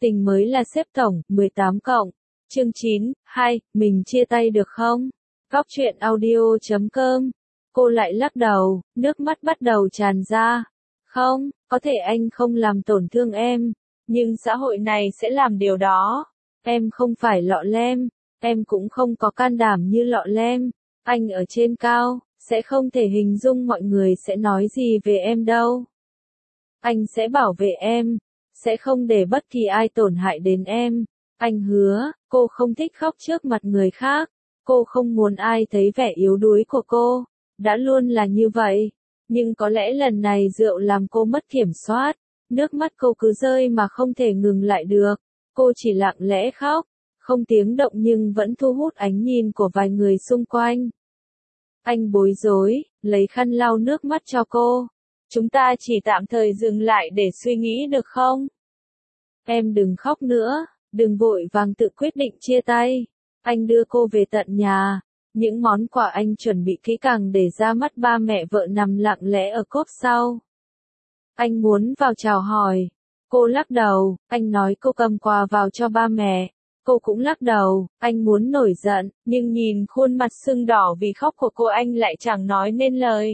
Tình mới là xếp tổng, 18 cộng. Chương 9, 2, mình chia tay được không? Góc truyện audio.com. Cô lại lắc đầu, nước mắt bắt đầu tràn ra. Không, có thể anh không làm tổn thương em, nhưng xã hội này sẽ làm điều đó. Em không phải lọ lem, em cũng không có can đảm như lọ lem. Anh ở trên cao, sẽ không thể hình dung mọi người sẽ nói gì về em đâu. Anh sẽ bảo vệ em, sẽ không để bất kỳ ai tổn hại đến em. Anh hứa, cô không thích khóc trước mặt người khác. Cô không muốn ai thấy vẻ yếu đuối của cô. Đã luôn là như vậy. Nhưng có lẽ lần này rượu làm cô mất kiểm soát. Nước mắt cô cứ rơi mà không thể ngừng lại được. Cô chỉ lặng lẽ khóc, không tiếng động nhưng vẫn thu hút ánh nhìn của vài người xung quanh. Anh bối rối, lấy khăn lau nước mắt cho cô. Chúng ta chỉ tạm thời dừng lại để suy nghĩ được không? Em đừng khóc nữa, đừng vội vàng tự quyết định chia tay. Anh đưa cô về tận nhà. Những món quà anh chuẩn bị kỹ càng để ra mắt ba mẹ vợ nằm lặng lẽ ở cốp sau. Anh muốn vào chào hỏi. Cô lắc đầu, anh nói cô cầm quà vào cho ba mẹ. Cô cũng lắc đầu, anh muốn nổi giận, nhưng nhìn khuôn mặt sưng đỏ vì khóc của cô anh lại chẳng nói nên lời.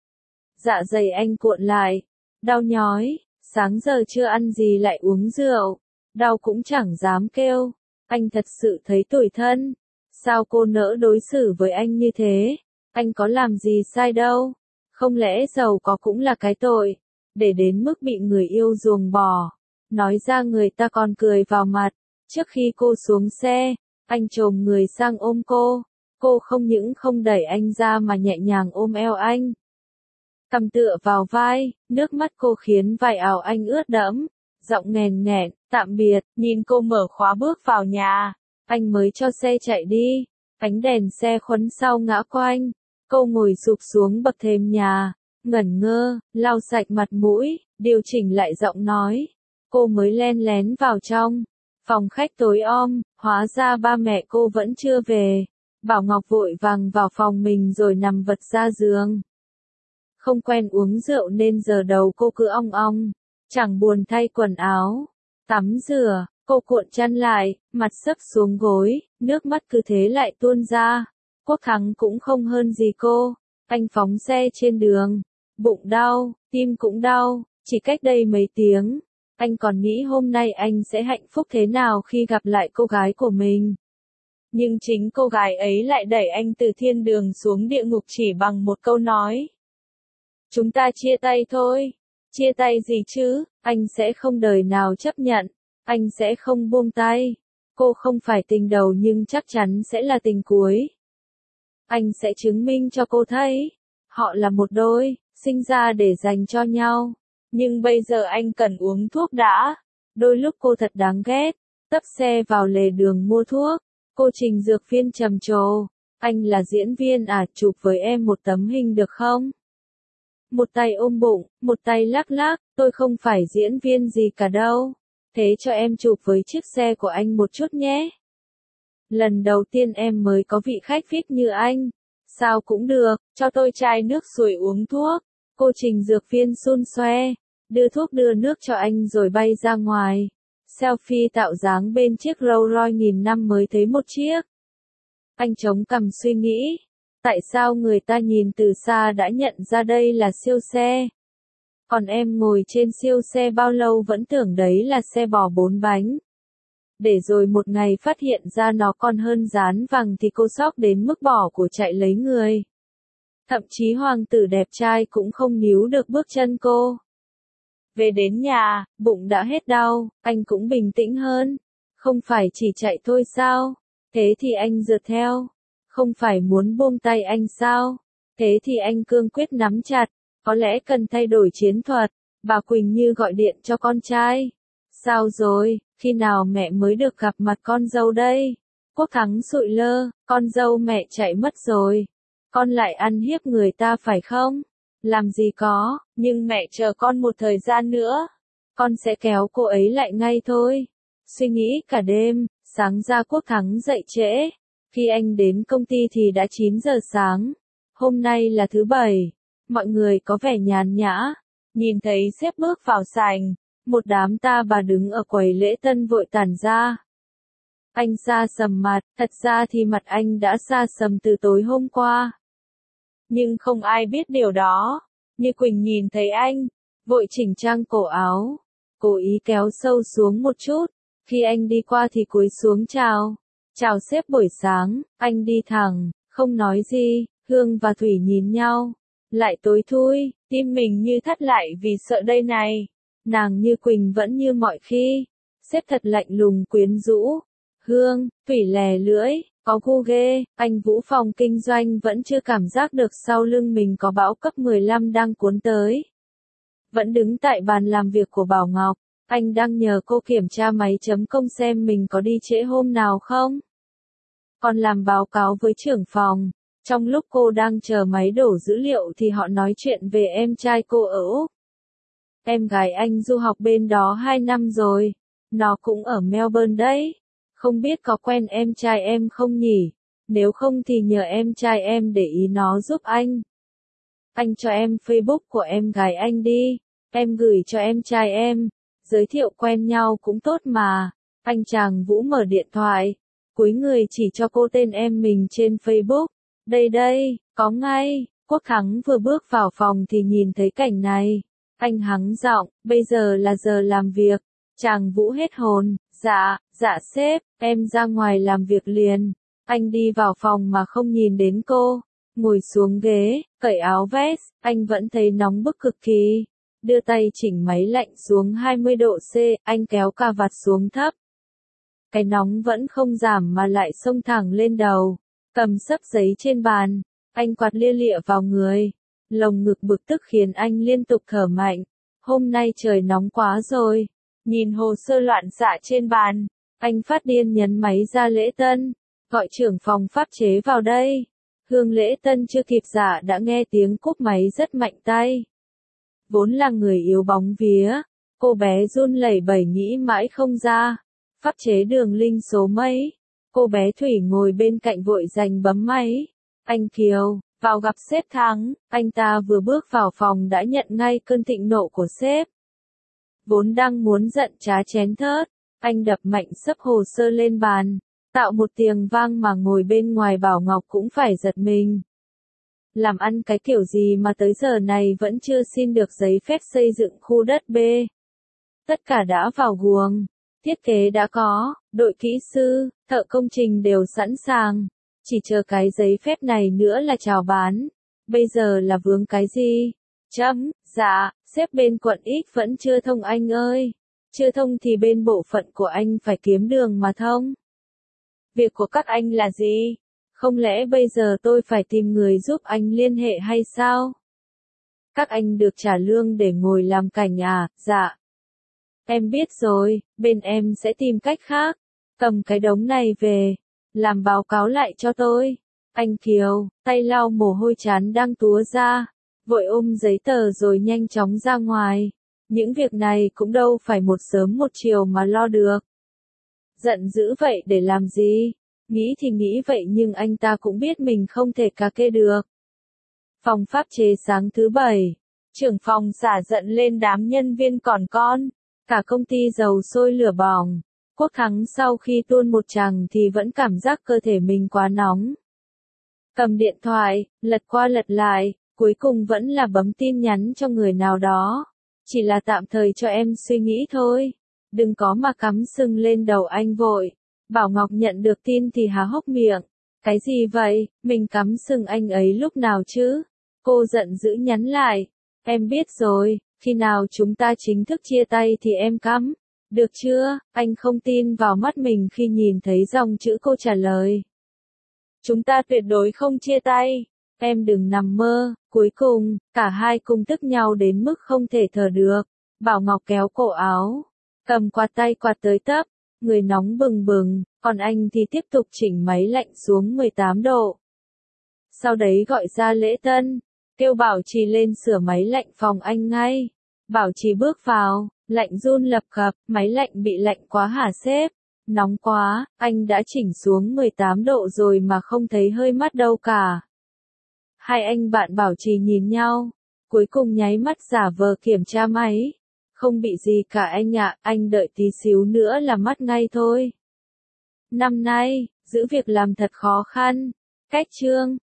Dạ dày anh cuộn lại, đau nhói, sáng giờ chưa ăn gì lại uống rượu, đau cũng chẳng dám kêu. Anh thật sự thấy tủi thân. Sao cô nỡ đối xử với anh như thế? Anh có làm gì sai đâu. Không lẽ giàu có cũng là cái tội, để đến mức bị người yêu ruồng bỏ. Nói ra người ta còn cười vào mặt. Trước khi cô xuống xe, anh chồm người sang ôm cô. Cô không những không đẩy anh ra mà nhẹ nhàng ôm eo anh. Cằm tựa vào vai, nước mắt cô khiến vải áo anh ướt đẫm. Giọng nghèn nghẹn, tạm biệt, nhìn cô mở khóa bước vào nhà. Anh mới cho xe chạy đi. Ánh đèn xe khuấn sau ngã quanh. Cô ngồi sụp xuống bậc thềm nhà, ngẩn ngơ, lau sạch mặt mũi, điều chỉnh lại giọng nói. Cô mới len lén vào trong. Phòng khách tối om, hóa ra ba mẹ cô vẫn chưa về. Bảo Ngọc vội vàng vào phòng mình rồi nằm vật ra giường. Không quen uống rượu nên giờ đầu cô cứ ong ong, chẳng buồn thay quần áo, tắm rửa, cô cuộn chăn lại, mặt sấp xuống gối, nước mắt cứ thế lại tuôn ra. Quốc Thắng cũng không hơn gì cô, anh phóng xe trên đường, bụng đau, tim cũng đau, chỉ cách đây mấy tiếng. Anh còn nghĩ hôm nay anh sẽ hạnh phúc thế nào khi gặp lại cô gái của mình. Nhưng chính cô gái ấy lại đẩy anh từ thiên đường xuống địa ngục chỉ bằng một câu nói. Chúng ta chia tay thôi. Chia tay gì chứ, anh sẽ không đời nào chấp nhận. Anh sẽ không buông tay. Cô không phải tình đầu nhưng chắc chắn sẽ là tình cuối. Anh sẽ chứng minh cho cô thấy. Họ là một đôi, sinh ra để dành cho nhau. Nhưng bây giờ anh cần uống thuốc đã. Đôi lúc cô thật đáng ghét. Tấp xe vào lề đường mua thuốc. Cô trình dược viên trầm trồ. Anh là diễn viên à, chụp với em một tấm hình được không? Một tay ôm bụng, một tay lắc lắc, tôi không phải diễn viên gì cả đâu. Thế cho em chụp với chiếc xe của anh một chút nhé. Lần đầu tiên em mới có vị khách VIP như anh. Sao cũng được, cho tôi chai nước rồi uống thuốc. Cô trình dược viên xun xoe, đưa thuốc đưa nước cho anh rồi bay ra ngoài. Selfie tạo dáng bên chiếc Rolls Royce nghìn năm mới thấy một chiếc. Anh chống cằm suy nghĩ. Tại sao người ta nhìn từ xa đã nhận ra đây là siêu xe? Còn em ngồi trên siêu xe bao lâu vẫn tưởng đấy là xe bò 4 bánh. Để rồi một ngày phát hiện ra nó còn hơn dán vàng thì cô sốc đến mức bỏ của chạy lấy người. Thậm chí hoàng tử đẹp trai cũng không níu được bước chân cô. Về đến nhà, bụng đã hết đau, anh cũng bình tĩnh hơn. Không phải chỉ chạy thôi sao? Thế thì anh rượt theo. Không phải muốn buông tay anh sao? Thế thì anh cương quyết nắm chặt. Có lẽ cần thay đổi chiến thuật. Bà Quỳnh Như gọi điện cho con trai. Sao rồi, khi nào mẹ mới được gặp mặt con dâu đây? Quốc Thắng sụi lơ, con dâu mẹ chạy mất rồi. Con lại ăn hiếp người ta phải không? Làm gì có, nhưng mẹ chờ con một thời gian nữa. Con sẽ kéo cô ấy lại ngay thôi. Suy nghĩ cả đêm, sáng ra Quốc Thắng dậy trễ. Khi anh đến công ty thì đã 9 giờ sáng. Hôm nay là thứ Bảy. Mọi người có vẻ nhàn nhã. Nhìn thấy sếp bước vào sảnh, một đám ta bà đứng ở quầy lễ tân vội tản ra. Anh sa sầm mặt, thật ra thì mặt anh đã sa sầm từ tối hôm qua. Nhưng không ai biết điều đó. Như Quỳnh nhìn thấy anh, vội chỉnh trang cổ áo, cố ý kéo sâu xuống một chút. Khi anh đi qua thì cúi xuống chào. Chào sếp buổi sáng, anh đi thẳng, không nói gì. Hương và Thủy nhìn nhau, lại tối thui, tim mình như thắt lại vì sợ đây này. Nàng Như Quỳnh vẫn như mọi khi, sếp thật lạnh lùng quyến rũ. Hương, Thủy lè lưỡi, có gu ghê, anh Vũ phòng kinh doanh vẫn chưa cảm giác được sau lưng mình có bão cấp 15 đang cuốn tới. Vẫn đứng tại bàn làm việc của Bảo Ngọc, anh đang nhờ cô kiểm tra máy chấm công xem mình có đi trễ hôm nào không. Còn làm báo cáo với trưởng phòng. Trong lúc cô đang chờ máy đổ dữ liệu thì họ nói chuyện về em trai cô ở Úc. Em gái anh du học bên đó 2 năm rồi. Nó cũng ở Melbourne đấy. Không biết có quen em trai em không nhỉ? Nếu không thì nhờ em trai em để ý nó giúp anh. Anh cho em Facebook của em gái anh đi. Em gửi cho em trai em. Giới thiệu quen nhau cũng tốt mà. Anh chàng Vũ mở điện thoại. Cúi người chỉ cho cô tên em mình trên Facebook. Đây đây, có ngay. Quốc Thắng vừa bước vào phòng thì nhìn thấy cảnh này. Anh hắng giọng, bây giờ là giờ làm việc. Chàng Vũ hết hồn, dạ sếp, em ra ngoài làm việc liền. Anh đi vào phòng mà không nhìn đến cô. Ngồi xuống ghế, cởi áo vest, anh vẫn thấy nóng bức cực kỳ. Đưa tay chỉnh máy lạnh xuống 20 độ C, anh kéo cà vạt xuống thấp. Cái nóng vẫn không giảm mà lại xông thẳng lên đầu. Cầm xấp giấy trên bàn, anh quạt lia lịa vào người. Lồng ngực bực tức khiến anh liên tục thở mạnh. Hôm nay trời nóng quá rồi. Nhìn hồ sơ loạn xạ trên bàn, anh phát điên nhấn máy ra lễ tân. Gọi trưởng phòng pháp chế vào đây. Hương lễ tân chưa kịp dạ đã nghe tiếng cúp máy rất mạnh tay. Vốn là người yếu bóng vía, cô bé run lẩy bẩy nghĩ mãi không ra. Pháp chế đường linh số mấy? Cô bé Thủy ngồi bên cạnh vội giành bấm máy. Anh Kiều, vào gặp sếp Thắng. Anh ta vừa bước vào phòng đã nhận ngay cơn thịnh nộ của sếp. Vốn đang muốn giận trá chén thớt, anh đập mạnh xấp hồ sơ lên bàn, tạo một tiếng vang mà ngồi bên ngoài Bảo Ngọc cũng phải giật mình. Làm ăn cái kiểu gì mà tới giờ này vẫn chưa xin được giấy phép xây dựng khu đất B. Tất cả đã vào guồng. Thiết kế đã có, đội kỹ sư, thợ công trình đều sẵn sàng. Chỉ chờ cái giấy phép này nữa là chào bán. Bây giờ là vướng cái gì? Dạ, sếp bên quận X vẫn chưa thông anh ơi. Chưa thông thì bên bộ phận của anh phải kiếm đường mà thông. Việc của các anh là gì? Không lẽ bây giờ tôi phải tìm người giúp anh liên hệ hay sao? Các anh được trả lương để ngồi làm cảnh à? Dạ. Em biết rồi, bên em sẽ tìm cách khác. Cầm cái đống này về, làm báo cáo lại cho tôi. Anh Kiều, tay lau mồ hôi trán đang túa ra, vội ôm giấy tờ rồi nhanh chóng ra ngoài. Những việc này cũng đâu phải một sớm một chiều mà lo được. Giận dữ vậy để làm gì? Nghĩ thì nghĩ vậy nhưng anh ta cũng biết mình không thể cà kê được. Phòng pháp chế sáng thứ Bảy, trưởng phòng xả giận lên đám nhân viên còn con. Cả công ty dầu sôi lửa bỏng. Quốc Thắng sau khi tuôn một tràng thì vẫn cảm giác cơ thể mình quá nóng. Cầm điện thoại, lật qua lật lại, cuối cùng vẫn là bấm tin nhắn cho người nào đó. Chỉ là tạm thời cho em suy nghĩ thôi. Đừng có mà cắm sừng lên đầu anh vội. Bảo Ngọc nhận được tin thì há hốc miệng. Cái gì vậy, mình cắm sừng anh ấy lúc nào chứ? Cô giận dữ nhắn lại. Em biết rồi, khi nào chúng ta chính thức chia tay thì em cắm. Được chưa? Anh không tin vào mắt mình khi nhìn thấy dòng chữ cô trả lời. Chúng ta tuyệt đối không chia tay. Em đừng nằm mơ. Cuối cùng, cả hai cùng tức nhau đến mức không thể thở được. Bảo Ngọc kéo cổ áo, cầm quạt tay quạt tới tấp, người nóng bừng bừng, còn anh thì tiếp tục chỉnh máy lạnh xuống 18 độ. Sau đấy gọi ra lễ tân, kêu Bảo Trì lên sửa máy lạnh phòng anh ngay. Bảo Trì bước vào, lạnh run lập cập, máy lạnh bị lạnh quá hả sếp? Nóng quá, anh đã chỉnh xuống 18 độ rồi mà không thấy hơi mát đâu cả. Hai anh bạn Bảo Trì nhìn nhau, cuối cùng nháy mắt giả vờ kiểm tra máy. Không bị gì cả anh ạ, anh đợi tí xíu nữa là mất ngay thôi. Năm nay, giữ việc làm thật khó khăn. Cách chương